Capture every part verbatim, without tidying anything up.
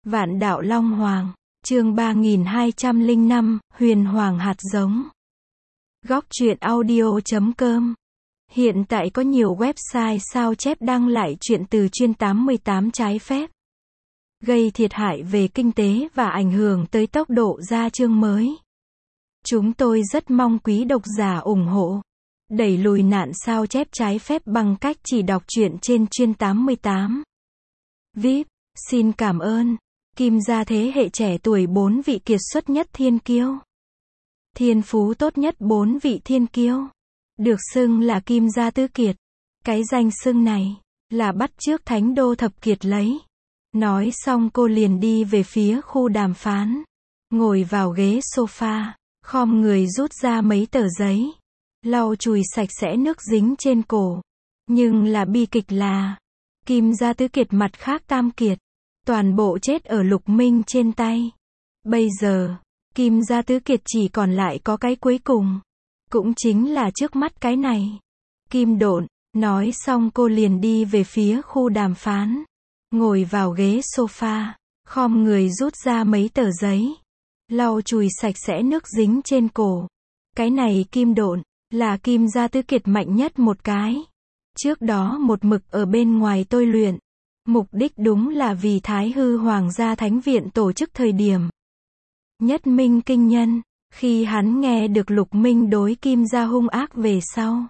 Vạn đạo Long Hoàng, chương ba nghìn hai trăm lẻ năm, Huyền Hoàng hạt giống. Góc truyện audio chấm com. Hiện tại có nhiều website sao chép đăng lại truyện từ chuyên tám mươi tám trái phép, gây thiệt hại về kinh tế và ảnh hưởng tới tốc độ ra chương mới. Chúng tôi rất mong quý độc giả ủng hộ, đẩy lùi nạn sao chép trái phép bằng cách chỉ đọc truyện trên chuyên tám mươi tám. vê i pê, xin cảm ơn. Kim gia thế hệ trẻ tuổi bốn vị kiệt xuất nhất thiên kiêu. Thiên phú tốt nhất bốn vị thiên kiêu. Được xưng là Kim gia tứ kiệt. Cái danh xưng này là bắt chước Thánh Đô thập kiệt lấy. Nói xong cô liền đi về phía khu đàm phán. Ngồi vào ghế sofa, khom người rút ra mấy tờ giấy, lau chùi sạch sẽ nước dính trên cổ. Nhưng là bi kịch là, Kim gia tứ kiệt mặt khác tam kiệt, toàn bộ chết ở Lục Minh trên tay. Bây giờ, Kim gia tứ kiệt chỉ còn lại có cái cuối cùng. Cũng chính là trước mắt cái này. Kim độn. Nói xong cô liền đi về phía khu đàm phán. Ngồi vào ghế sofa, khom người rút ra mấy tờ giấy, lau chùi sạch sẽ nước dính trên cổ. Cái này Kim độn, là Kim gia tứ kiệt mạnh nhất một cái. Trước đó một mực ở bên ngoài tôi luyện. Mục đích đúng là vì Thái Hư Hoàng gia Thánh Viện tổ chức thời điểm nhất minh kinh nhân. Khi hắn nghe được Lục Minh đối Kim gia hung ác về sau,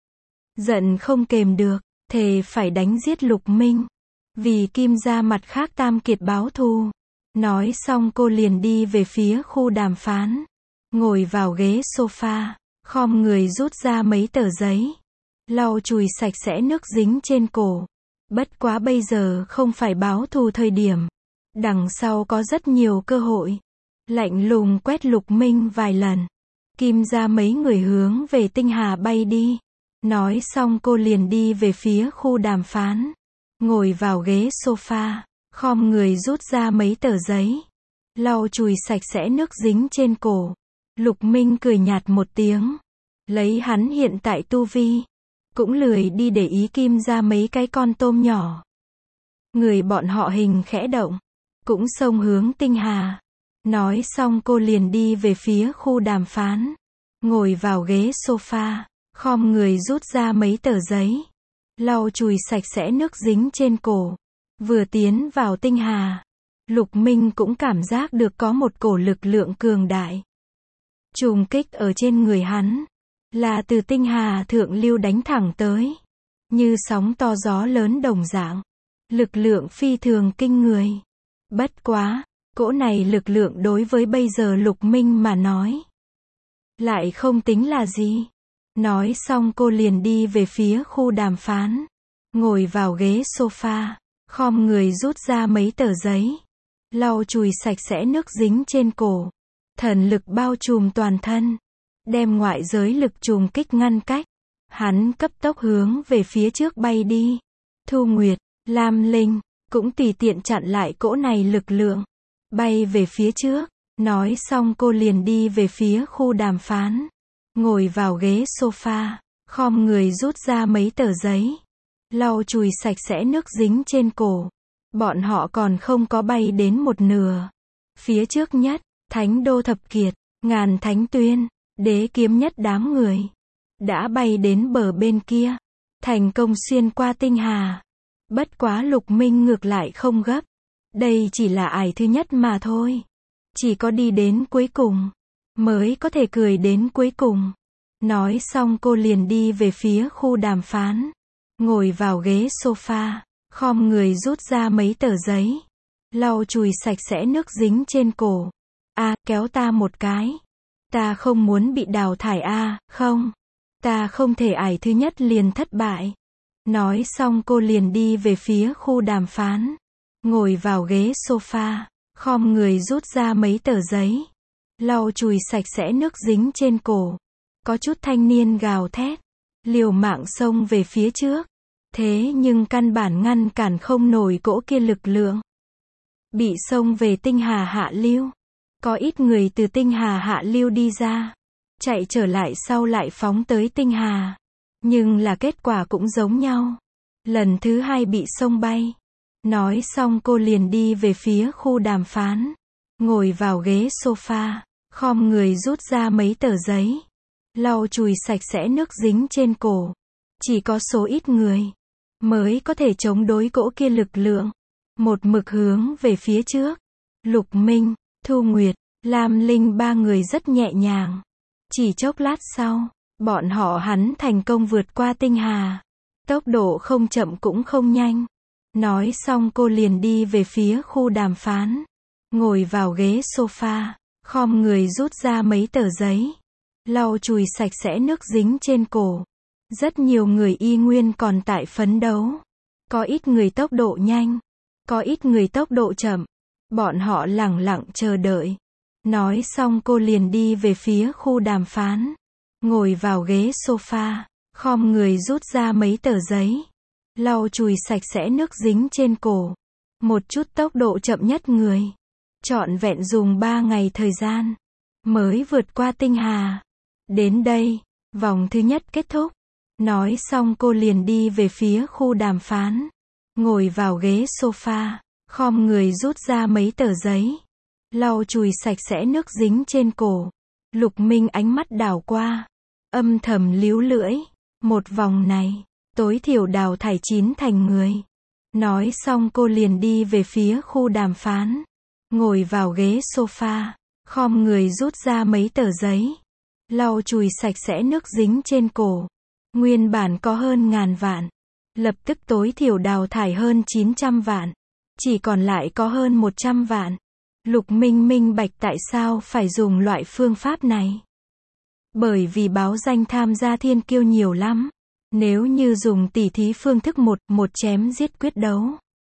giận không kềm được, thề phải đánh giết Lục Minh, vì Kim gia mặt khác tam kiệt báo thù. Nói xong cô liền đi về phía khu đàm phán. Ngồi vào ghế sofa, khom người rút ra mấy tờ giấy, lau chùi sạch sẽ nước dính trên cổ. Bất quá bây giờ không phải báo thù thời điểm. Đằng sau có rất nhiều cơ hội. Lạnh lùng quét Lục Minh vài lần. Kim gia mấy người hướng về Tinh Hà bay đi. Nói xong cô liền đi về phía khu đàm phán. Ngồi vào ghế sofa, khom người rút ra mấy tờ giấy, lau chùi sạch sẽ nước dính trên cổ. Lục Minh cười nhạt một tiếng. Lấy hắn hiện tại tu vi, cũng lười đi để ý Kim gia mấy cái con tôm nhỏ. Người bọn họ hình khẽ động, cũng xông hướng Tinh Hà. Nói xong cô liền đi về phía khu đàm phán. Ngồi vào ghế sofa, khom người rút ra mấy tờ giấy, lau chùi sạch sẽ nước dính trên cổ. Vừa tiến vào Tinh Hà, Lục Minh cũng cảm giác được có một cổ lực lượng cường đại trùng kích ở trên người hắn, là từ Tinh Hà thượng lưu đánh thẳng tới, như sóng to gió lớn đồng dạng. Lực lượng phi thường kinh người. Bất quá, cỗ này lực lượng đối với bây giờ Lục Minh mà nói, lại không tính là gì. Nói xong cô liền đi về phía khu đàm phán. Ngồi vào ghế sofa, khom người rút ra mấy tờ giấy, lau chùi sạch sẽ nước dính trên cổ. Thần lực bao trùm toàn thân, đem ngoại giới lực trùng kích ngăn cách. Hắn cấp tốc hướng về phía trước bay đi. Thu Nguyệt, Lam Linh, cũng tùy tiện chặn lại cỗ này lực lượng. Bay về phía trước. Nói xong cô liền đi về phía khu đàm phán. Ngồi vào ghế sofa, khom người rút ra mấy tờ giấy, lau chùi sạch sẽ nước dính trên cổ. Bọn họ còn không có bay đến một nửa. Phía trước nhất, Thánh Đô thập kiệt, Ngàn Thánh Tuyên, Đế Kiếm nhất đám người đã bay đến bờ bên kia, thành công xuyên qua Tinh Hà. Bất quá Lục Minh ngược lại không gấp. Đây chỉ là ải thứ nhất mà thôi. Chỉ có đi đến cuối cùng, mới có thể cười đến cuối cùng. Nói xong cô liền đi về phía khu đàm phán. Ngồi vào ghế sofa, khom người rút ra mấy tờ giấy, lau chùi sạch sẽ nước dính trên cổ. A, kéo ta một cái. Ta không muốn bị đào thải a, không. Ta không thể ải thứ nhất liền thất bại. Nói xong cô liền đi về phía khu đàm phán. Ngồi vào ghế sofa, khom người rút ra mấy tờ giấy, lau chùi sạch sẽ nước dính trên cổ. Có chút thanh niên gào thét, liều mạng xông về phía trước. Thế nhưng căn bản ngăn cản không nổi cỗ kia lực lượng. Bị xông về Tinh Hà hạ lưu. Có ít người từ Tinh Hà hạ lưu đi ra, chạy trở lại sau lại phóng tới Tinh Hà. Nhưng là kết quả cũng giống nhau. Lần thứ hai bị xông bay. Nói xong cô liền đi về phía khu đàm phán. Ngồi vào ghế sofa, khom người rút ra mấy tờ giấy. Lau chùi sạch sẽ nước dính trên cổ. Chỉ có số ít người mới có thể chống đối cỗ kia lực lượng. Một mực hướng về phía trước. Lục Minh, Thu Nguyệt, Lam Linh ba người rất nhẹ nhàng. Chỉ chốc lát sau, bọn họ hắn thành công vượt qua tinh hà. Tốc độ không chậm cũng không nhanh. Nói xong cô liền đi về phía khu đàm phán. Ngồi vào ghế sofa, khom người rút ra mấy tờ giấy. Lau chùi sạch sẽ nước dính trên cổ. Rất nhiều người y nguyên còn tại phấn đấu. Có ít người tốc độ nhanh, có ít người tốc độ chậm. Bọn họ lẳng lặng chờ đợi. Nói xong cô liền đi về phía khu đàm phán. Ngồi vào ghế sofa, khom người rút ra mấy tờ giấy. Lau chùi sạch sẽ nước dính trên cổ. Một chút tốc độ chậm nhất người. Trọn vẹn dùng ba ngày thời gian. Mới vượt qua tinh hà. Đến đây, vòng thứ nhất kết thúc. Nói xong cô liền đi về phía khu đàm phán. Ngồi vào ghế sofa, khom người rút ra mấy tờ giấy. Lau chùi sạch sẽ nước dính trên cổ. Lục Minh ánh mắt đảo qua. Âm thầm líu lưỡi. Một vòng này, tối thiểu đào thải chín thành người. Nói xong cô liền đi về phía khu đàm phán. Ngồi vào ghế sofa, khom người rút ra mấy tờ giấy. Lau chùi sạch sẽ nước dính trên cổ. Nguyên bản có hơn ngàn vạn. Lập tức tối thiểu đào thải hơn chín trăm vạn. Chỉ còn lại có hơn một trăm vạn. Lục Minh minh bạch tại sao phải dùng loại phương pháp này. Bởi vì báo danh tham gia thiên kiêu nhiều lắm. Nếu như dùng tỉ thí phương thức một, một chém giết quyết đấu.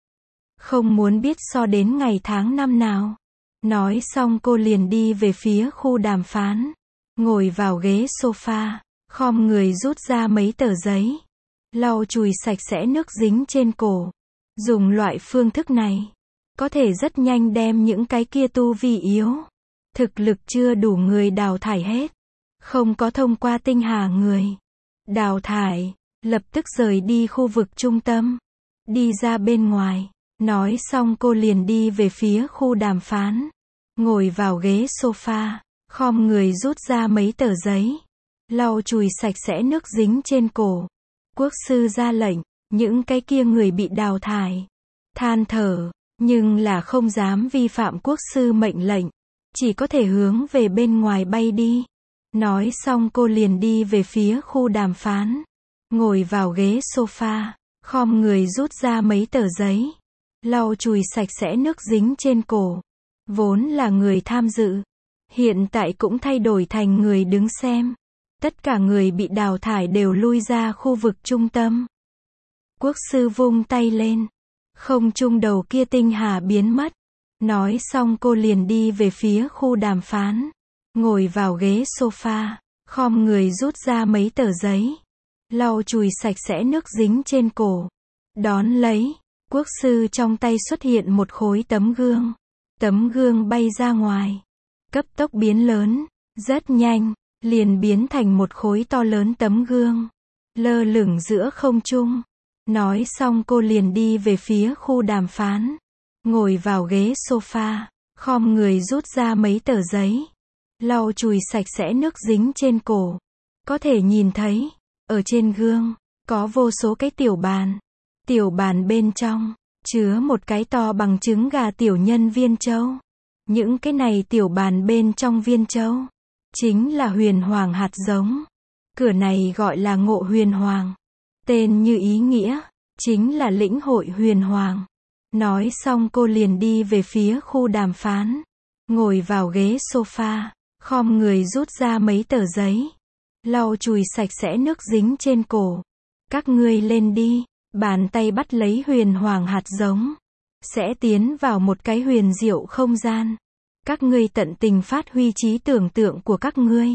Không muốn biết so đến ngày tháng năm nào. Nói xong cô liền đi về phía khu đàm phán. Ngồi vào ghế sofa, khom người rút ra mấy tờ giấy. Lau chùi sạch sẽ nước dính trên cổ. Dùng loại phương thức này, có thể rất nhanh đem những cái kia tu vi yếu. Thực lực chưa đủ người đào thải hết. Không có thông qua tinh hà người. Đào thải, lập tức rời đi khu vực trung tâm. Đi ra bên ngoài. Nói xong cô liền đi về phía khu đàm phán. Ngồi vào ghế sofa, khom người rút ra mấy tờ giấy. Lau chùi sạch sẽ nước dính trên cổ. Quốc sư ra lệnh, những cái kia người bị đào thải. Than thở, nhưng là không dám vi phạm quốc sư mệnh lệnh. Chỉ có thể hướng về bên ngoài bay đi. Nói xong cô liền đi về phía khu đàm phán. Ngồi vào ghế sofa, khom người rút ra mấy tờ giấy. Lau chùi sạch sẽ nước dính trên cổ. Vốn là người tham dự. Hiện tại cũng thay đổi thành người đứng xem. Tất cả người bị đào thải đều lui ra khu vực trung tâm. Quốc sư vung tay lên. Không trung đầu kia tinh hà biến mất. Nói xong cô liền đi về phía khu đàm phán. Ngồi vào ghế sofa, khom người rút ra mấy tờ giấy. Lau chùi sạch sẽ nước dính trên cổ. Đón lấy, quốc sư trong tay xuất hiện một khối tấm gương. Tấm gương bay ra ngoài. Cấp tốc biến lớn. Rất nhanh, liền biến thành một khối to lớn tấm gương. Lơ lửng giữa không trung. Nói xong cô liền đi về phía khu đàm phán. Ngồi vào ghế sofa, khom người rút ra mấy tờ giấy. Lau chùi sạch sẽ nước dính trên cổ. Có thể nhìn thấy, ở trên gương, có vô số cái tiểu bàn. Tiểu bàn bên trong, chứa một cái to bằng trứng gà tiểu nhân viên châu. Những cái này tiểu bàn bên trong viên châu, chính là huyền hoàng hạt giống. Cửa này gọi là ngộ huyền hoàng. Tên như ý nghĩa, chính là lĩnh hội huyền hoàng. Nói xong cô liền đi về phía khu đàm phán. Ngồi vào ghế sofa, khom người rút ra mấy tờ giấy. Lau chùi sạch sẽ nước dính trên cổ. Các ngươi lên đi. Bàn tay bắt lấy huyền hoàng hạt giống. Sẽ tiến vào một cái huyền diệu không gian. Các ngươi tận tình phát huy trí tưởng tượng của các ngươi.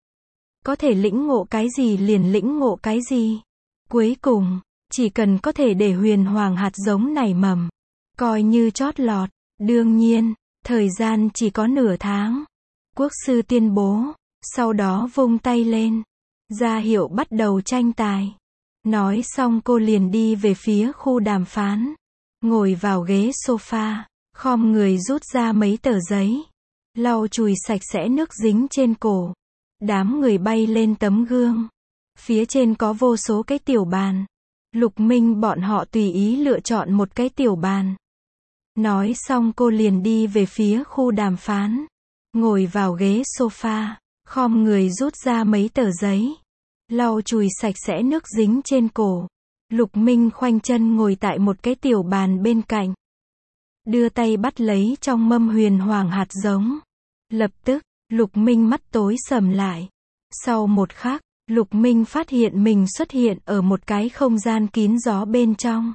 Có thể lĩnh ngộ cái gì liền lĩnh ngộ cái gì. Cuối cùng, chỉ cần có thể để huyền hoàng hạt giống nảy mầm, coi như chót lọt. Đương nhiên, thời gian chỉ có nửa tháng. Quốc sư tuyên bố, sau đó vung tay lên, ra hiệu bắt đầu tranh tài. Nói xong cô liền đi về phía khu đàm phán. ngồi vào ghế sofa, khom người rút ra mấy tờ giấy, lau chùi sạch sẽ nước dính trên cổ. Đám người bay lên tấm gương. Phía trên có vô số cái tiểu bàn. Lục Minh bọn họ tùy ý lựa chọn một cái tiểu bàn. Nói xong cô liền đi về phía khu đàm phán. Ngồi vào ghế sofa, khom người rút ra mấy tờ giấy, lau chùi sạch sẽ nước dính trên cổ. Lục Minh khoanh chân ngồi tại một cái tiểu bàn bên cạnh. Đưa tay bắt lấy trong mâm huyền hoàng hạt giống. Lập tức, Lục Minh mắt tối sầm lại. Sau một khắc, Lục Minh phát hiện mình xuất hiện ở một cái không gian kín gió bên trong.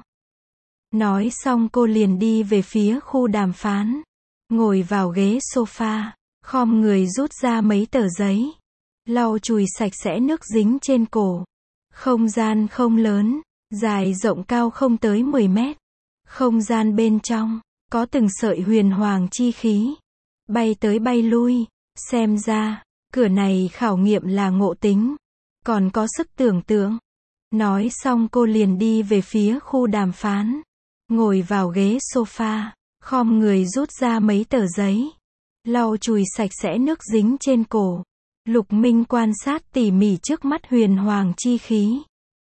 Nói xong cô liền đi về phía khu đàm phán. Ngồi vào ghế sofa, khom người rút ra mấy tờ giấy, lau chùi sạch sẽ nước dính trên cổ. Không gian không lớn, dài rộng cao không tới mười mét. Không gian bên trong, có từng sợi huyền hoàng chi khí, bay tới bay lui. Xem ra, cửa này khảo nghiệm là ngộ tính, còn có sức tưởng tượng. Nói xong cô liền đi về phía khu đàm phán. Ngồi vào ghế sofa, khom người rút ra mấy tờ giấy, lau chùi sạch sẽ nước dính trên cổ. Lục Minh quan sát tỉ mỉ trước mắt huyền hoàng chi khí.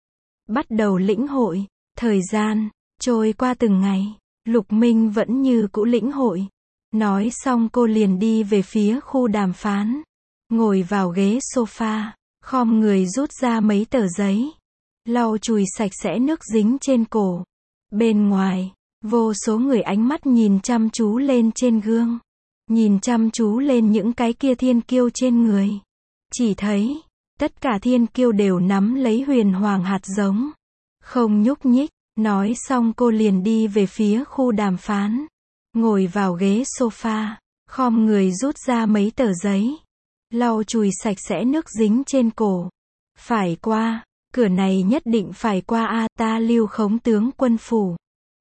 Bắt đầu lĩnh hội. Thời gian trôi qua từng ngày, Lục Minh vẫn như cũ lĩnh hội. Nói xong cô liền đi về phía khu đàm phán. Ngồi vào ghế sofa, khom người rút ra mấy tờ giấy, lau chùi sạch sẽ nước dính trên cổ. Bên ngoài, vô số người ánh mắt nhìn chăm chú lên trên gương. Nhìn chăm chú lên những cái kia thiên kiêu trên người. Chỉ thấy, tất cả thiên kiêu đều nắm lấy huyền hoàng hạt giống. Không nhúc nhích. Nói xong cô liền đi về phía khu đàm phán. Ngồi vào ghế sofa, khom người rút ra mấy tờ giấy, lau chùi sạch sẽ nước dính trên cổ. Phải qua, cửa này nhất định phải qua a, ta Lưu Khống tướng quân phủ.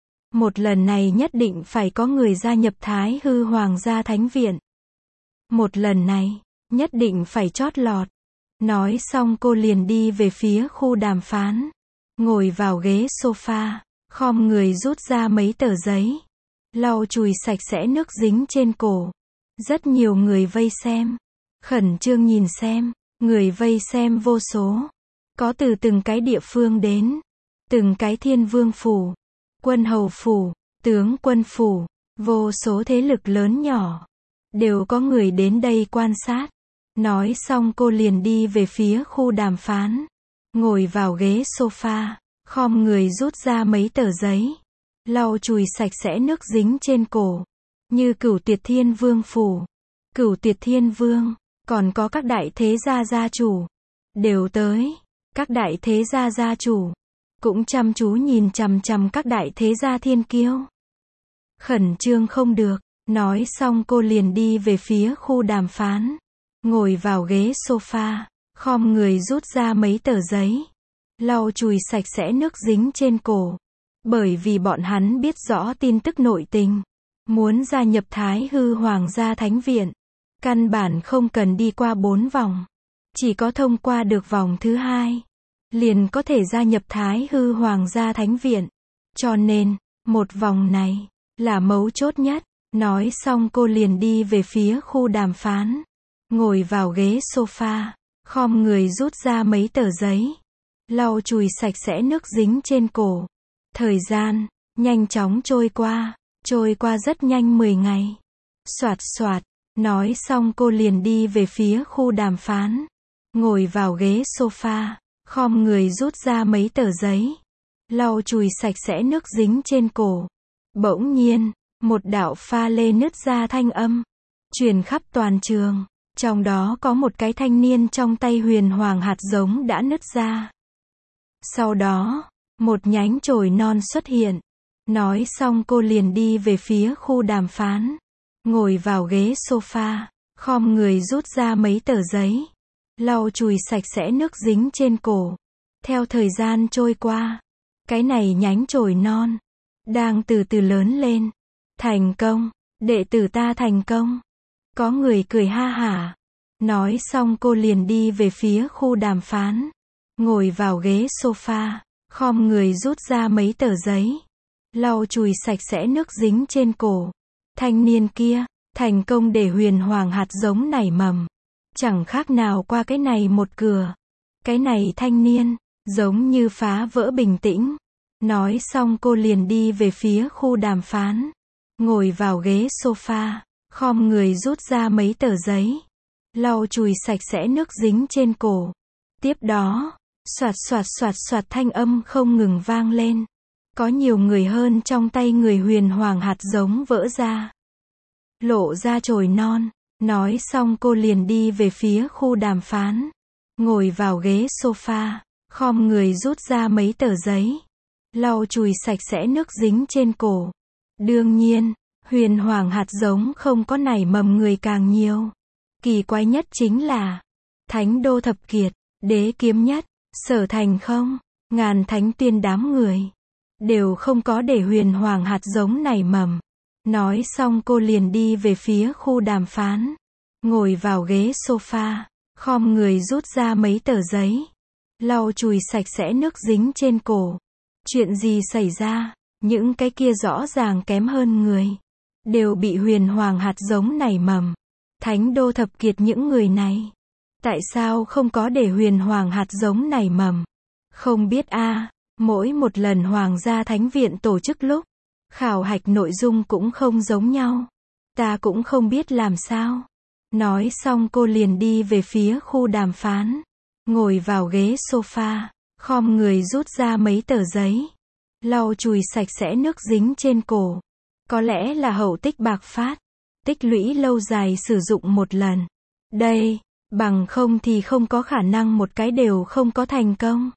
Một lần này nhất định phải có người gia nhập Thái Hư Hoàng gia Thánh viện. Một lần này, nhất định phải chót lọt. Nói xong cô liền đi về phía khu đàm phán. Ngồi vào ghế sofa, khom người rút ra mấy tờ giấy, lau chùi sạch sẽ nước dính trên cổ. Rất nhiều người vây xem, khẩn trương nhìn xem, người vây xem vô số. Có từ từng cái địa phương đến, từng cái thiên vương phủ, quân hầu phủ, tướng quân phủ, vô số thế lực lớn nhỏ. Đều có người đến đây quan sát. Nói xong cô liền đi về phía khu đàm phán. Ngồi vào ghế sofa, khom người rút ra mấy tờ giấy, lau chùi sạch sẽ nước dính trên cổ. Như Cửu Tuyệt Thiên Vương phủ, Cửu Tuyệt Thiên Vương, còn có các đại thế gia gia chủ, đều tới. Các đại thế gia gia chủ, cũng chăm chú nhìn chằm chằm các đại thế gia thiên kiêu. Khẩn trương không được. Nói xong cô liền đi về phía khu đàm phán. Ngồi vào ghế sofa, khom người rút ra mấy tờ giấy, lau chùi sạch sẽ nước dính trên cổ. Bởi vì bọn hắn biết rõ tin tức nội tình. Muốn gia nhập Thái Hư Hoàng gia Thánh viện, căn bản không cần đi qua bốn vòng. Chỉ có thông qua được vòng thứ hai, liền có thể gia nhập Thái Hư Hoàng gia Thánh viện. Cho nên, một vòng này, là mấu chốt nhất. Nói xong cô liền đi về phía khu đàm phán. Ngồi vào ghế sofa, khom người rút ra mấy tờ giấy, lau chùi sạch sẽ nước dính trên cổ. Thời gian nhanh chóng trôi qua, trôi qua rất nhanh mười ngày. Soạt soạt. Nói xong cô liền đi về phía khu đàm phán. Ngồi vào ghế sofa, khom người rút ra mấy tờ giấy, lau chùi sạch sẽ nước dính trên cổ. Bỗng nhiên, một đạo pha lê nứt ra thanh âm truyền khắp toàn trường. Trong đó có một cái thanh niên trong tay huyền hoàng hạt giống đã nứt ra. Sau đó, một nhánh chồi non xuất hiện. Nói xong cô liền đi về phía khu đàm phán. Ngồi vào ghế sofa, khom người rút ra mấy tờ giấy, lau chùi sạch sẽ nước dính trên cổ. Theo thời gian trôi qua, cái này nhánh chồi non đang từ từ lớn lên. Thành công, đệ tử ta thành công. Có người cười ha hả. Nói xong cô liền đi về phía khu đàm phán. Ngồi vào ghế sofa, khom người rút ra mấy tờ giấy, lau chùi sạch sẽ nước dính trên cổ. Thanh niên kia, thành công để huyền hoàng hạt giống nảy mầm. Chẳng khác nào qua cái này một cửa. Cái này thanh niên, giống như phá vỡ bình tĩnh. Nói xong cô liền đi về phía khu đàm phán. Ngồi vào ghế sofa, khom người rút ra mấy tờ giấy. Lau chùi sạch sẽ nước dính trên cổ. Tiếp đó, soạt soạt soạt soạt thanh âm không ngừng vang lên. Có nhiều người hơn trong tay người huyền hoàng hạt giống vỡ ra. Lộ ra chồi non. Nói xong cô liền đi về phía khu đàm phán. Ngồi vào ghế sofa, khom người rút ra mấy tờ giấy. Lau chùi sạch sẽ nước dính trên cổ. Đương nhiên, huyền hoàng hạt giống không có nảy mầm người càng nhiều. Kỳ quái nhất chính là Thánh Đô Thập Kiệt, Đế Kiếm Nhất, Sở Thành Không, Ngàn Thánh Tuyên đám người đều không có để huyền hoàng hạt giống nảy mầm. Nói xong cô liền đi về phía khu đàm phán. Ngồi vào ghế sofa, khom người rút ra mấy tờ giấy. Lau chùi sạch sẽ nước dính trên cổ. Chuyện gì xảy ra? Những cái kia rõ ràng kém hơn người. Đều bị huyền hoàng hạt giống nảy mầm. Thánh Đô Thập Kiệt những người này. Tại sao không có để huyền hoàng hạt giống nảy mầm? Không biết a à, mỗi một lần Hoàng gia Thánh Viện tổ chức lúc khảo hạch nội dung cũng không giống nhau. Ta cũng không biết làm sao. Nói xong cô liền đi về phía khu đàm phán. Ngồi vào ghế sofa, khom người rút ra mấy tờ giấy. Lau chùi sạch sẽ nước dính trên cổ. Có lẽ là hậu tích bạc phát. Tích lũy lâu dài sử dụng một lần. Đây, bằng không thì không có khả năng một cái đều không có thành công.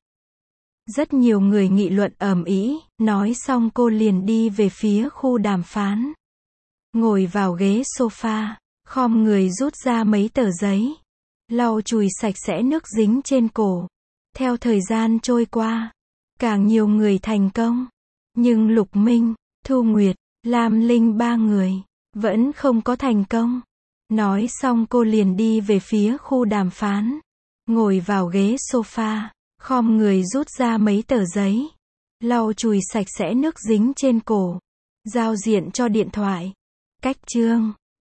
Rất nhiều người nghị luận ầm ĩ, nói xong cô liền đi về phía khu đàm phán. Ngồi vào ghế sofa, khom người rút ra mấy tờ giấy. Lau chùi sạch sẽ nước dính trên cổ. Theo thời gian trôi qua, càng nhiều người thành công. Nhưng Lục Minh, Thu Nguyệt, Lam Linh ba người vẫn không có thành công. Nói xong cô liền đi về phía khu đàm phán. Ngồi vào ghế sofa, khom người rút ra mấy tờ giấy. Lau chùi sạch sẽ nước dính trên cổ. Giao diện cho điện thoại. Cách chương